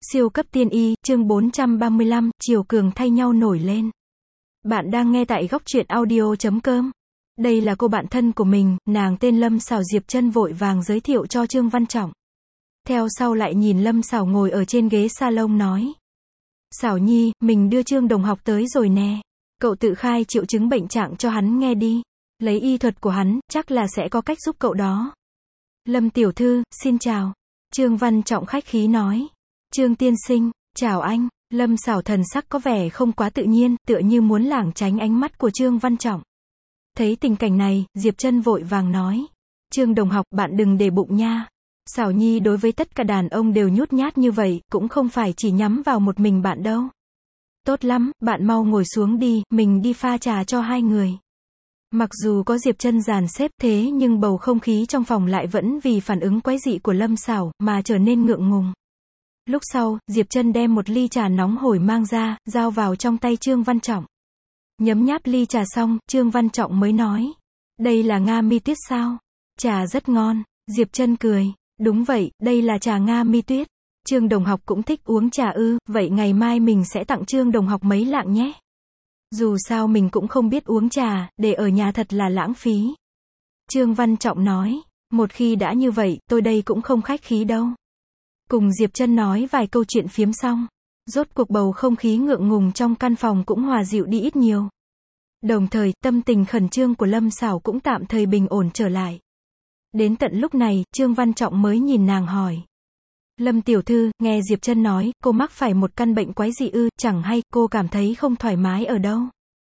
Siêu cấp tiên y, chương 435, chiều cường thay nhau nổi lên. Bạn đang nghe tại góc truyện audio.com. Đây là cô bạn thân của mình, nàng tên Lâm Sảo. Diệp Trân vội vàng giới thiệu cho Trương Văn Trọng. Theo sau lại nhìn Lâm Sảo ngồi ở trên ghế salon nói. Sảo Nhi, mình đưa Trương đồng học tới rồi nè. Cậu tự khai triệu chứng bệnh trạng cho hắn nghe đi. Lấy y thuật của hắn, chắc là sẽ có cách giúp cậu đó. Lâm tiểu thư, xin chào. Trương Văn Trọng khách khí nói. Trương tiên sinh, chào anh. Lâm Sảo thần sắc có vẻ không quá tự nhiên, tựa như muốn lảng tránh ánh mắt của Trương Văn Trọng. Thấy tình cảnh này, Diệp Trân vội vàng nói. Trương đồng học, bạn đừng để bụng nha. Sảo Nhi đối với tất cả đàn ông đều nhút nhát như vậy, cũng không phải chỉ nhắm vào một mình bạn đâu. Tốt lắm, bạn mau ngồi xuống đi, mình đi pha trà cho hai người. Mặc dù có Diệp Trân dàn xếp thế nhưng bầu không khí trong phòng lại vẫn vì phản ứng quái dị của Lâm Sảo mà trở nên ngượng ngùng. Lúc sau, Diệp Trân đem một ly trà nóng hổi mang ra, giao vào trong tay Trương Văn Trọng. Nhấm nháp ly trà xong, Trương Văn Trọng mới nói. Đây là Nga mi tuyết sao? Trà rất ngon. Diệp Trân cười. Đúng vậy, đây là trà Nga mi tuyết. Trương đồng học cũng thích uống trà ư, vậy ngày mai mình sẽ tặng Trương đồng học mấy lạng nhé. Dù sao mình cũng không biết uống trà, để ở nhà thật là lãng phí. Trương Văn Trọng nói. Một khi đã như vậy, tôi đây cũng không khách khí đâu. Cùng Diệp Trân nói vài câu chuyện phiếm xong. Rốt cuộc bầu không khí ngượng ngùng trong căn phòng cũng hòa dịu đi ít nhiều. Đồng thời, tâm tình khẩn trương của Lâm Sảo cũng tạm thời bình ổn trở lại. Đến tận lúc này, Trương Văn Trọng mới nhìn nàng hỏi. Lâm tiểu thư, nghe Diệp Trân nói, cô mắc phải một căn bệnh quái dị ư, chẳng hay, cô cảm thấy không thoải mái ở đâu.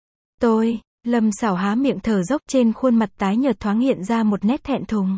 Lâm Sảo há miệng thở dốc, trên khuôn mặt tái nhợt thoáng hiện ra một nét thẹn thùng.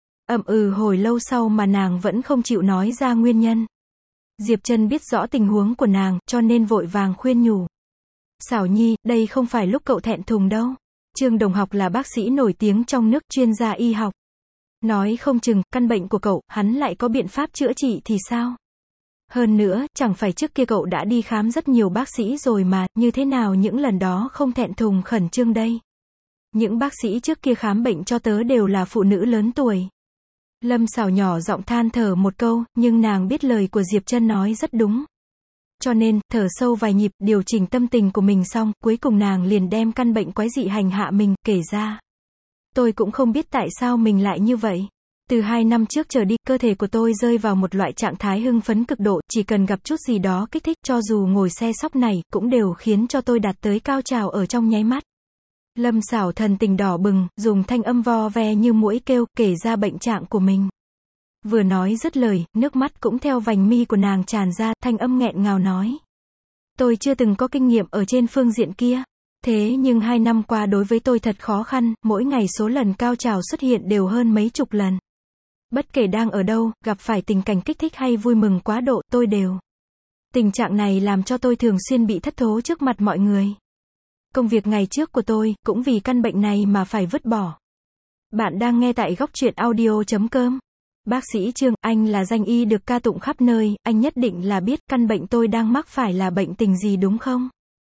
Hồi lâu sau mà nàng vẫn không chịu nói ra nguyên nhân. Diệp Trân biết rõ tình huống của nàng, cho nên vội vàng khuyên nhủ. Sảo Nhi, đây không phải lúc cậu thẹn thùng đâu. Trương đồng học là bác sĩ nổi tiếng trong nước, chuyên gia y học. Nói không chừng, căn bệnh của cậu, hắn lại có biện pháp chữa trị thì sao? Hơn nữa, chẳng phải trước kia cậu đã đi khám rất nhiều bác sĩ rồi mà, như thế nào những lần đó không thẹn thùng khẩn trương đây? Những bác sĩ trước kia khám bệnh cho tớ đều là phụ nữ lớn tuổi. Lâm Sảo nhỏ giọng than thở một câu, nhưng nàng biết lời của Diệp Trân nói rất đúng. Cho nên, thở sâu vài nhịp, điều chỉnh tâm tình của mình xong, cuối cùng nàng liền đem căn bệnh quái dị hành hạ mình, kể ra. Tôi cũng không biết tại sao mình lại như vậy. Từ 2 năm trước trở đi, cơ thể của tôi rơi vào một loại trạng thái hưng phấn cực độ, chỉ cần gặp chút gì đó kích thích, cho dù ngồi xe sóc này, cũng đều khiến cho tôi đạt tới cao trào ở trong nháy mắt. Lâm Sảo thần tình đỏ bừng, dùng thanh âm vo ve như muỗi kêu, kể ra bệnh trạng của mình. Vừa nói dứt lời, nước mắt cũng theo vành mi của nàng tràn ra, thanh âm nghẹn ngào nói. Tôi chưa từng có kinh nghiệm ở trên phương diện kia. Thế nhưng 2 năm qua đối với tôi thật khó khăn, mỗi ngày số lần cao trào xuất hiện đều hơn mấy chục lần. Bất kể đang ở đâu, gặp phải tình cảnh kích thích hay vui mừng quá độ, tôi đều. Tình trạng này làm cho tôi thường xuyên bị thất thố trước mặt mọi người. Công việc ngày trước của tôi, cũng vì căn bệnh này mà phải vứt bỏ. Bạn đang nghe tại góc truyện audio.com. Bác sĩ Trương, anh là danh y được ca tụng khắp nơi, anh nhất định là biết căn bệnh tôi đang mắc phải là bệnh tình gì đúng không?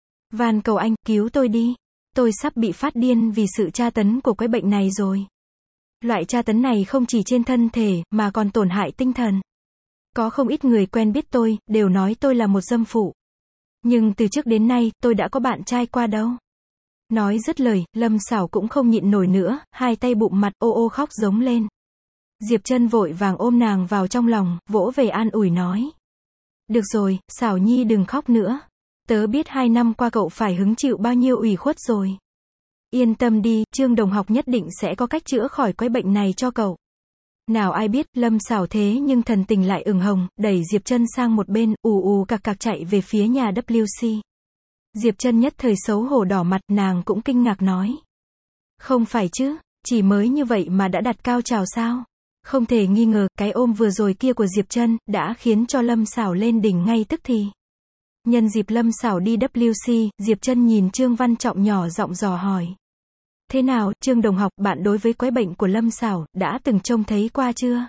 Van cầu anh, cứu tôi đi. Tôi sắp bị phát điên vì sự tra tấn của cái bệnh này rồi. Loại tra tấn này không chỉ trên thân thể, mà còn tổn hại tinh thần. Có không ít người quen biết tôi, đều nói tôi là một dâm phụ. Nhưng từ trước đến nay, tôi đã có bạn trai qua đâu. Nói dứt lời, Lâm Sảo cũng không nhịn nổi nữa, hai tay bụm mặt, ô ô khóc giống lên. Diệp Trân vội vàng ôm nàng vào trong lòng, vỗ về an ủi nói. Được rồi, Sảo Nhi đừng khóc nữa. Tớ biết 2 năm qua cậu phải hứng chịu bao nhiêu ủy khuất rồi. Yên tâm đi, Trương đồng học nhất định sẽ có cách chữa khỏi cái bệnh này cho cậu. Nào ai biết, Lâm Sảo thế nhưng thần tình lại ửng hồng, đẩy Diệp Trân sang một bên, ù cạc cạc chạy về phía nhà WC. Diệp Trân nhất thời xấu hổ đỏ mặt, nàng cũng kinh ngạc nói. Không phải chứ, chỉ mới như vậy mà đã đặt cao trào sao? Không thể nghi ngờ, cái ôm vừa rồi kia của Diệp Trân, đã khiến cho Lâm Sảo lên đỉnh ngay tức thì. Nhân dịp Lâm Sảo đi WC, Diệp Trân nhìn Trương Văn Trọng nhỏ giọng dò hỏi. Thế nào, Trương đồng học, bạn đối với quái bệnh của Lâm Sảo, đã từng trông thấy qua chưa?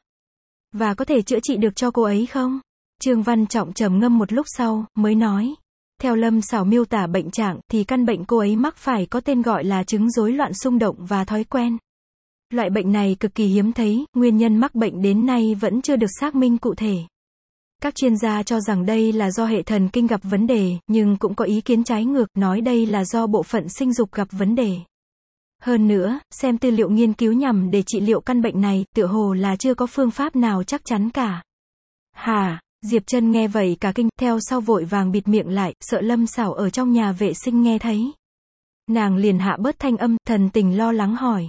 Và có thể chữa trị được cho cô ấy không? Trương Văn Trọng trầm ngâm một lúc sau, mới nói. Theo Lâm Sảo miêu tả bệnh trạng, thì căn bệnh cô ấy mắc phải có tên gọi là chứng rối loạn xung động và thói quen. Loại bệnh này cực kỳ hiếm thấy, nguyên nhân mắc bệnh đến nay vẫn chưa được xác minh cụ thể. Các chuyên gia cho rằng đây là do hệ thần kinh gặp vấn đề, nhưng cũng có ý kiến trái ngược, nói đây là do bộ phận sinh dục gặp vấn đề. Hơn nữa, xem tư liệu nghiên cứu nhằm để trị liệu căn bệnh này, tựa hồ là chưa có phương pháp nào chắc chắn cả. Hả? Diệp Trân nghe vậy cả kinh, theo sau vội vàng bịt miệng lại, sợ Lâm Sảo ở trong nhà vệ sinh nghe thấy. Nàng liền hạ bớt thanh âm, thần tình lo lắng hỏi.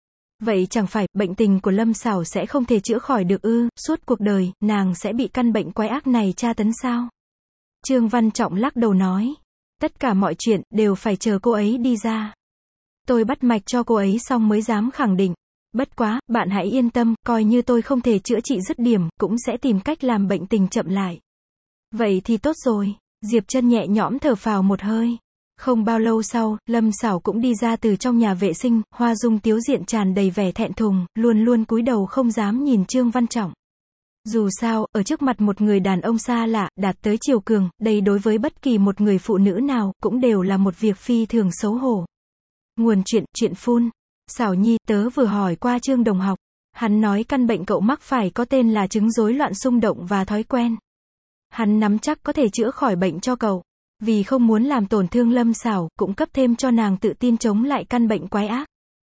Vậy chẳng phải, bệnh tình của Lâm Sảo sẽ không thể chữa khỏi được ư, suốt cuộc đời, nàng sẽ bị căn bệnh quái ác này tra tấn sao? Trương Văn Trọng lắc đầu nói. Tất cả mọi chuyện, đều phải chờ cô ấy đi ra. Tôi bắt mạch cho cô ấy xong mới dám khẳng định. Bất quá, bạn hãy yên tâm, coi như tôi không thể chữa trị dứt điểm, cũng sẽ tìm cách làm bệnh tình chậm lại. Vậy thì tốt rồi. Diệp Trân nhẹ nhõm thở phào một hơi. Không bao lâu sau, Lâm Sảo cũng đi ra từ trong nhà vệ sinh, Hoa Dung tiếu diện tràn đầy vẻ thẹn thùng, luôn luôn cúi đầu không dám nhìn Trương Văn Trọng. Dù sao, ở trước mặt một người đàn ông xa lạ, đạt tới chiều cường, đây đối với bất kỳ một người phụ nữ nào, cũng đều là một việc phi thường xấu hổ. Nguồn chuyện phun. Sảo Nhi, tớ vừa hỏi qua Trương đồng học. Hắn nói căn bệnh cậu mắc phải có tên là chứng rối loạn xung động và thói quen. Hắn nắm chắc có thể chữa khỏi bệnh cho cậu. Vì không muốn làm tổn thương Lâm Sảo, cũng cấp thêm cho nàng tự tin chống lại căn bệnh quái ác.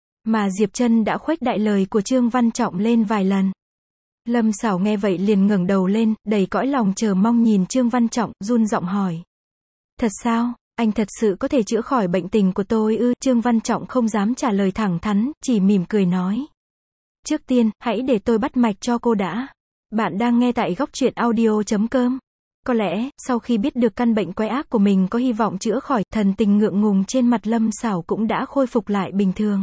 Mà Diệp Trân đã khuếch đại lời của Trương Văn Trọng lên vài lần. Lâm Sảo nghe vậy liền ngẩng đầu lên, đầy cõi lòng chờ mong nhìn Trương Văn Trọng, run giọng hỏi. Thật sao? Anh thật sự có thể chữa khỏi bệnh tình của tôi ư? Trương Văn Trọng không dám trả lời thẳng thắn, chỉ mỉm cười nói. Trước tiên, hãy để tôi bắt mạch cho cô đã. Bạn đang nghe tại góc truyện audio.com. Có lẽ, sau khi biết được căn bệnh quái ác của mình có hy vọng chữa khỏi, thần tình ngượng ngùng trên mặt Lâm Sảo cũng đã khôi phục lại bình thường.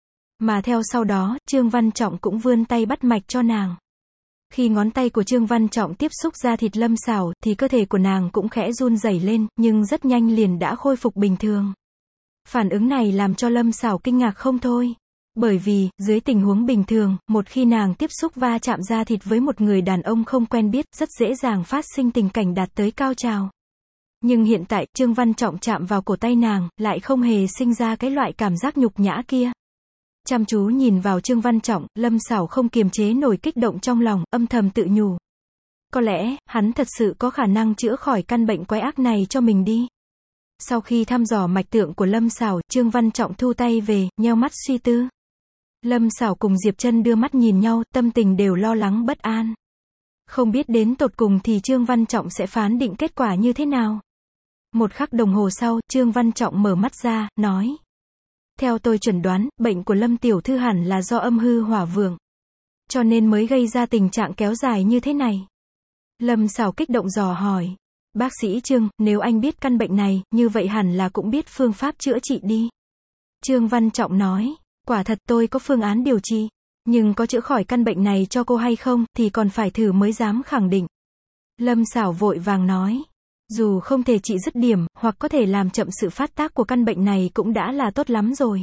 Mà theo sau đó, Trương Văn Trọng cũng vươn tay bắt mạch cho nàng. Khi ngón tay của Trương Văn Trọng tiếp xúc da thịt Lâm Sảo, thì cơ thể của nàng cũng khẽ run rẩy lên, nhưng rất nhanh liền đã khôi phục bình thường. Phản ứng này làm cho Lâm Sảo kinh ngạc không thôi. Bởi vì, dưới tình huống bình thường, một khi nàng tiếp xúc va chạm da thịt với một người đàn ông không quen biết, rất dễ dàng phát sinh tình cảnh đạt tới cao trào. Nhưng hiện tại, Trương Văn Trọng chạm vào cổ tay nàng, lại không hề sinh ra cái loại cảm giác nhục nhã kia. Chăm chú nhìn vào Trương Văn Trọng, Lâm Sảo không kiềm chế nổi kích động trong lòng, âm thầm tự nhủ. Có lẽ, hắn thật sự có khả năng chữa khỏi căn bệnh quái ác này cho mình đi. Sau khi thăm dò mạch tượng của Lâm Sảo, Trương Văn Trọng thu tay về, nheo mắt suy tư. Lâm Sảo cùng Diệp Trân đưa mắt nhìn nhau, tâm tình đều lo lắng bất an. Không biết đến tột cùng thì Trương Văn Trọng sẽ phán định kết quả như thế nào. Một khắc đồng hồ sau, Trương Văn Trọng mở mắt ra, nói. Theo tôi chẩn đoán, bệnh của Lâm tiểu thư hẳn là do âm hư hỏa vượng. Cho nên mới gây ra tình trạng kéo dài như thế này. Lâm Sảo kích động dò hỏi. Bác sĩ Trương, nếu anh biết căn bệnh này, như vậy hẳn là cũng biết phương pháp chữa trị đi. Trương Văn Trọng nói. Quả thật tôi có phương án điều trị. Nhưng có chữa khỏi căn bệnh này cho cô hay không, thì còn phải thử mới dám khẳng định. Lâm Sảo vội vàng nói. Dù không thể trị dứt điểm, hoặc có thể làm chậm sự phát tác của căn bệnh này cũng đã là tốt lắm rồi.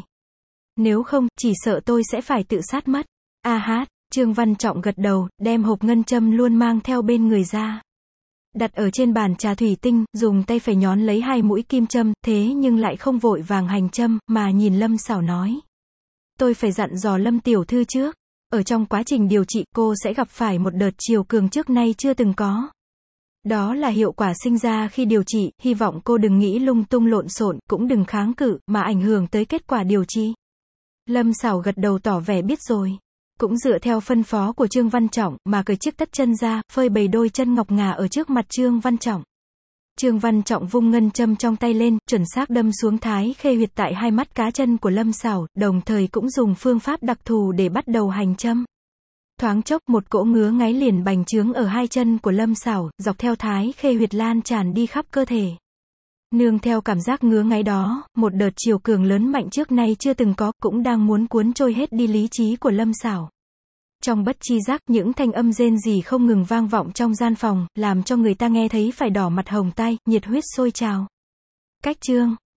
Nếu không, chỉ sợ tôi sẽ phải tự sát mất. Trương Văn Trọng gật đầu, đem hộp ngân châm luôn mang theo bên người ra. Đặt ở trên bàn trà thủy tinh, dùng tay phải nhón lấy 2 mũi kim châm, thế nhưng lại không vội vàng hành châm, mà nhìn Lâm Sảo nói. Tôi phải dặn dò Lâm tiểu thư trước. Ở trong quá trình điều trị, cô sẽ gặp phải một đợt chiều cường trước nay chưa từng có. Đó là hiệu quả sinh ra khi điều trị, hy vọng cô đừng nghĩ lung tung lộn xộn, cũng đừng kháng cự, mà ảnh hưởng tới kết quả điều trị. Lâm Sảo gật đầu tỏ vẻ biết rồi. Cũng dựa theo phân phó của Trương Văn Trọng, mà cởi chiếc tất chân ra, phơi bày đôi chân ngọc ngà ở trước mặt Trương Văn Trọng. Trương Văn Trọng vung ngân châm trong tay lên, chuẩn xác đâm xuống thái khê huyệt tại 2 mắt cá chân của Lâm Sảo, đồng thời cũng dùng phương pháp đặc thù để bắt đầu hành châm. Thoáng chốc, một cỗ ngứa ngáy liền bành trướng ở 2 chân của Lâm Sảo, dọc theo thái khê huyệt lan tràn đi khắp cơ thể. Nương theo cảm giác ngứa ngáy đó, một đợt chiều cường lớn mạnh trước nay chưa từng có, cũng đang muốn cuốn trôi hết đi lý trí của Lâm Sảo. Trong bất chi giác, những thanh âm rên rỉ không ngừng vang vọng trong gian phòng, làm cho người ta nghe thấy phải đỏ mặt hồng tai, nhiệt huyết sôi trào. Cách chương